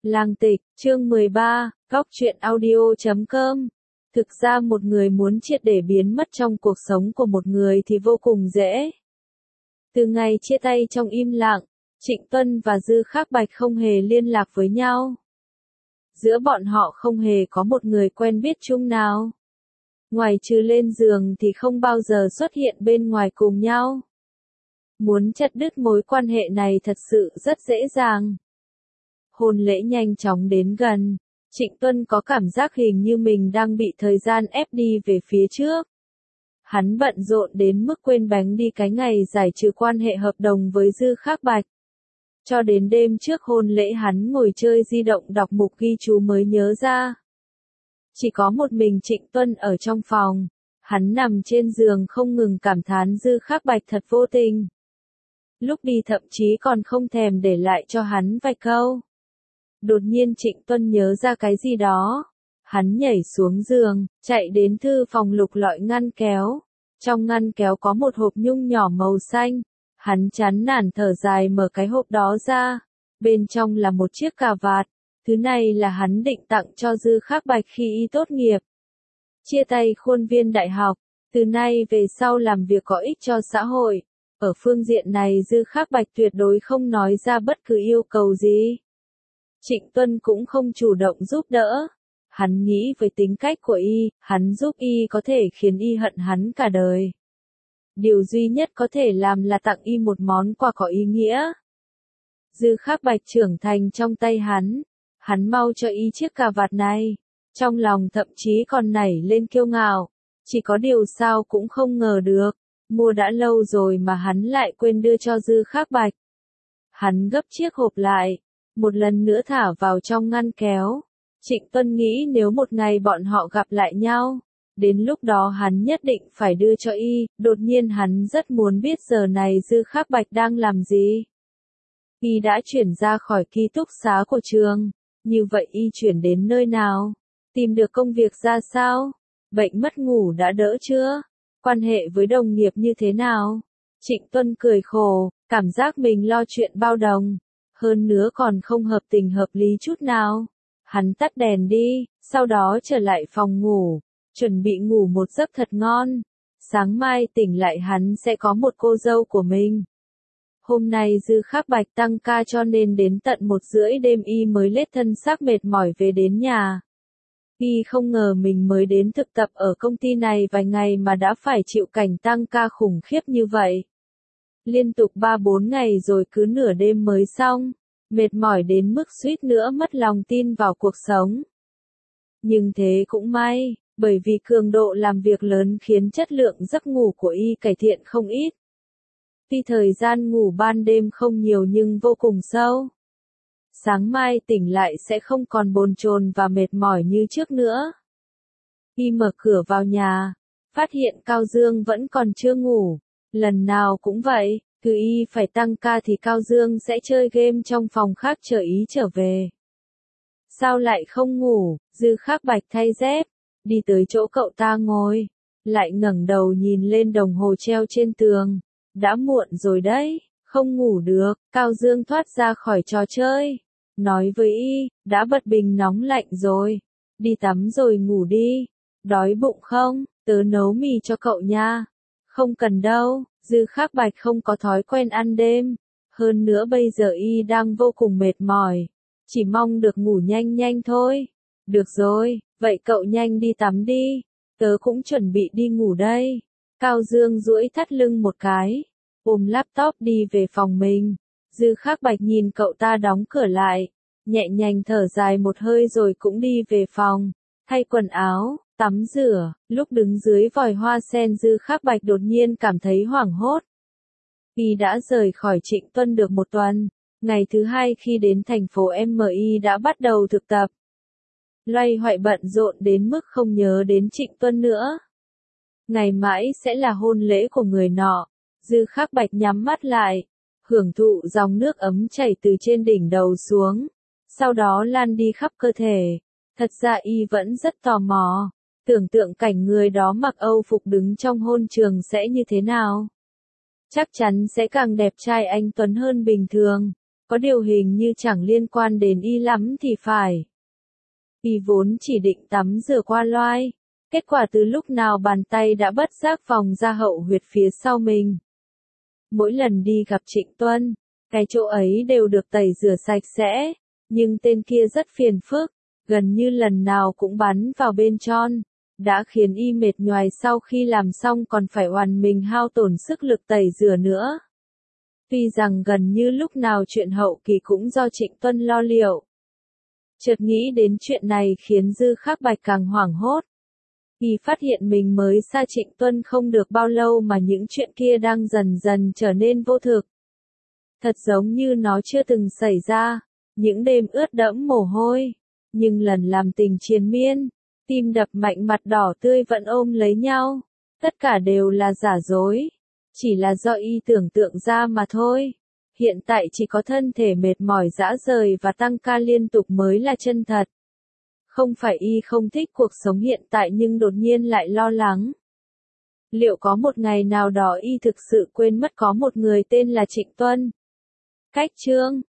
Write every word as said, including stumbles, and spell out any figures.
Lang Tịch, chương mười ba, góc truyện audio chấm com. Thực ra một người muốn triệt để biến mất trong cuộc sống của một người thì vô cùng dễ. Từ ngày chia tay trong im lặng, Trịnh Tuân và Dư Khắc Bạch không hề liên lạc với nhau. Giữa bọn họ không hề có một người quen biết chung nào. Ngoài trừ lên giường thì không bao giờ xuất hiện bên ngoài cùng nhau. Muốn chặt đứt mối quan hệ này thật sự rất dễ dàng. Hôn lễ nhanh chóng đến gần, Trịnh Tuân có cảm giác hình như mình đang bị thời gian ép đi về phía trước. Hắn bận rộn đến mức quên bánh đi cái ngày giải trừ quan hệ hợp đồng với Dư Khắc Bạch. Cho đến đêm trước hôn lễ hắn ngồi chơi di động đọc mục ghi chú mới nhớ ra. Chỉ có một mình Trịnh Tuân ở trong phòng, hắn nằm trên giường không ngừng cảm thán Dư Khắc Bạch thật vô tình. Lúc đi thậm chí còn không thèm để lại cho hắn vài câu. Đột nhiên Trịnh Tuân nhớ ra cái gì đó. Hắn nhảy xuống giường, chạy đến thư phòng lục lọi ngăn kéo. Trong ngăn kéo có một hộp nhung nhỏ màu xanh. Hắn chán nản thở dài mở cái hộp đó ra. Bên trong là một chiếc cà vạt. Thứ này là hắn định tặng cho Dư Khắc Bạch khi y tốt nghiệp. Chia tay khuôn viên đại học. Từ nay về sau làm việc có ích cho xã hội. Ở phương diện này Dư Khắc Bạch tuyệt đối không nói ra bất cứ yêu cầu gì. Trịnh Tuân cũng không chủ động giúp đỡ. Hắn nghĩ với tính cách của y, hắn giúp y có thể khiến y hận hắn cả đời. Điều duy nhất có thể làm là tặng y một món quà có ý nghĩa. Dư Khắc Bạch trưởng thành trong tay hắn. Hắn mau cho y chiếc cà vạt này. Trong lòng thậm chí còn nảy lên kiêu ngạo. Chỉ có điều sao cũng không ngờ được. Mua đã lâu rồi mà hắn lại quên đưa cho Dư Khắc Bạch. Hắn gấp chiếc hộp lại. Một lần nữa thả vào trong ngăn kéo. Trịnh Tuân nghĩ nếu một ngày bọn họ gặp lại nhau, đến lúc đó hắn nhất định phải đưa cho y, đột nhiên hắn rất muốn biết giờ này Dư Khắc Bạch đang làm gì. Y đã chuyển ra khỏi ký túc xá của trường, như vậy y chuyển đến nơi nào? Tìm được công việc ra sao? Bệnh mất ngủ đã đỡ chưa? Quan hệ với đồng nghiệp như thế nào? Trịnh Tuân cười khổ, cảm giác mình lo chuyện bao đồng. Hơn nữa còn không hợp tình hợp lý chút nào. Hắn tắt đèn đi, sau đó trở lại phòng ngủ, chuẩn bị ngủ một giấc thật ngon. Sáng mai tỉnh lại hắn sẽ có một cô dâu của mình. Hôm nay Dư Khắc Bạch tăng ca cho nên đến tận một rưỡi đêm y mới lết thân xác mệt mỏi về đến nhà. Y không ngờ mình mới đến thực tập ở công ty này vài ngày mà đã phải chịu cảnh tăng ca khủng khiếp như vậy. Liên tục ba bốn ngày rồi cứ nửa đêm mới xong, mệt mỏi đến mức suýt nữa mất lòng tin vào cuộc sống. Nhưng thế cũng may, bởi vì cường độ làm việc lớn khiến chất lượng giấc ngủ của y cải thiện không ít. Tuy thời gian ngủ ban đêm không nhiều nhưng vô cùng sâu. Sáng mai tỉnh lại sẽ không còn bồn chồn và mệt mỏi như trước nữa. Y mở cửa vào nhà, phát hiện Cao Dương vẫn còn chưa ngủ. Lần nào cũng vậy, cứ y phải tăng ca thì Cao Dương sẽ chơi game trong phòng khác chờ ý trở về. Sao lại không ngủ? Dư Khắc Bạch thay dép, đi tới chỗ cậu ta ngồi, lại ngẩng đầu nhìn lên đồng hồ treo trên tường. Đã muộn rồi đấy, không ngủ được. Cao Dương thoát ra khỏi trò chơi, nói với y, đã bật bình nóng lạnh rồi, đi tắm rồi ngủ đi. Đói bụng không? Tớ nấu mì cho cậu nha. Không cần đâu. Dư Khắc Bạch không có thói quen ăn đêm. Hơn nữa bây giờ y đang vô cùng mệt mỏi. Chỉ mong được ngủ nhanh nhanh thôi. Được rồi, vậy cậu nhanh đi tắm đi. Tớ cũng chuẩn bị đi ngủ đây. Cao Dương duỗi thắt lưng một cái. Ôm laptop đi về phòng mình. Dư Khắc Bạch nhìn cậu ta đóng cửa lại. Nhẹ nhàng thở dài một hơi rồi cũng đi về phòng. Thay quần áo, tắm rửa, lúc đứng dưới vòi hoa sen Dư Khắc Bạch đột nhiên cảm thấy hoảng hốt. Y đã rời khỏi Trịnh Tuân được một tuần, ngày thứ hai khi đến thành phố em y đã bắt đầu thực tập. Loay hoay bận rộn đến mức không nhớ đến Trịnh Tuân nữa. Ngày mãi sẽ là hôn lễ của người nọ. Dư Khắc Bạch nhắm mắt lại, hưởng thụ dòng nước ấm chảy từ trên đỉnh đầu xuống, sau đó lan đi khắp cơ thể. Thật ra y vẫn rất tò mò, tưởng tượng cảnh người đó mặc Âu phục đứng trong hôn trường sẽ như thế nào. Chắc chắn sẽ càng đẹp trai anh tuấn hơn bình thường. Có điều hình như chẳng liên quan đến y lắm thì phải. Y vốn chỉ định tắm rửa qua loai. Kết quả từ lúc nào bàn tay đã bất giác vòng ra hậu huyệt phía sau mình. Mỗi lần đi gặp Trịnh Tuân, cái chỗ ấy đều được tẩy rửa sạch sẽ, nhưng tên kia rất phiền phức, gần như lần nào cũng bắn vào bên tròn, đã khiến y mệt nhoài sau khi làm xong còn phải oằn mình hao tổn sức lực tẩy rửa nữa. Tuy rằng gần như lúc nào chuyện hậu kỳ cũng do Trịnh Tuân lo liệu. Chợt nghĩ đến chuyện này khiến Dư Khắc Bạch càng hoảng hốt. Y phát hiện mình mới xa Trịnh Tuân không được bao lâu mà những chuyện kia đang dần dần trở nên vô thực. Thật giống như nó chưa từng xảy ra, những đêm ướt đẫm mồ hôi, nhưng lần làm tình triền miên, tim đập mạnh mặt đỏ tươi vẫn ôm lấy nhau, tất cả đều là giả dối, chỉ là do y tưởng tượng ra mà thôi. Hiện tại chỉ có thân thể mệt mỏi rã rời và tăng ca liên tục mới là chân thật. Không phải y không thích cuộc sống hiện tại nhưng đột nhiên lại lo lắng. Liệu có một ngày nào đó y thực sự quên mất có một người tên là Trịnh Tuân? Cách chương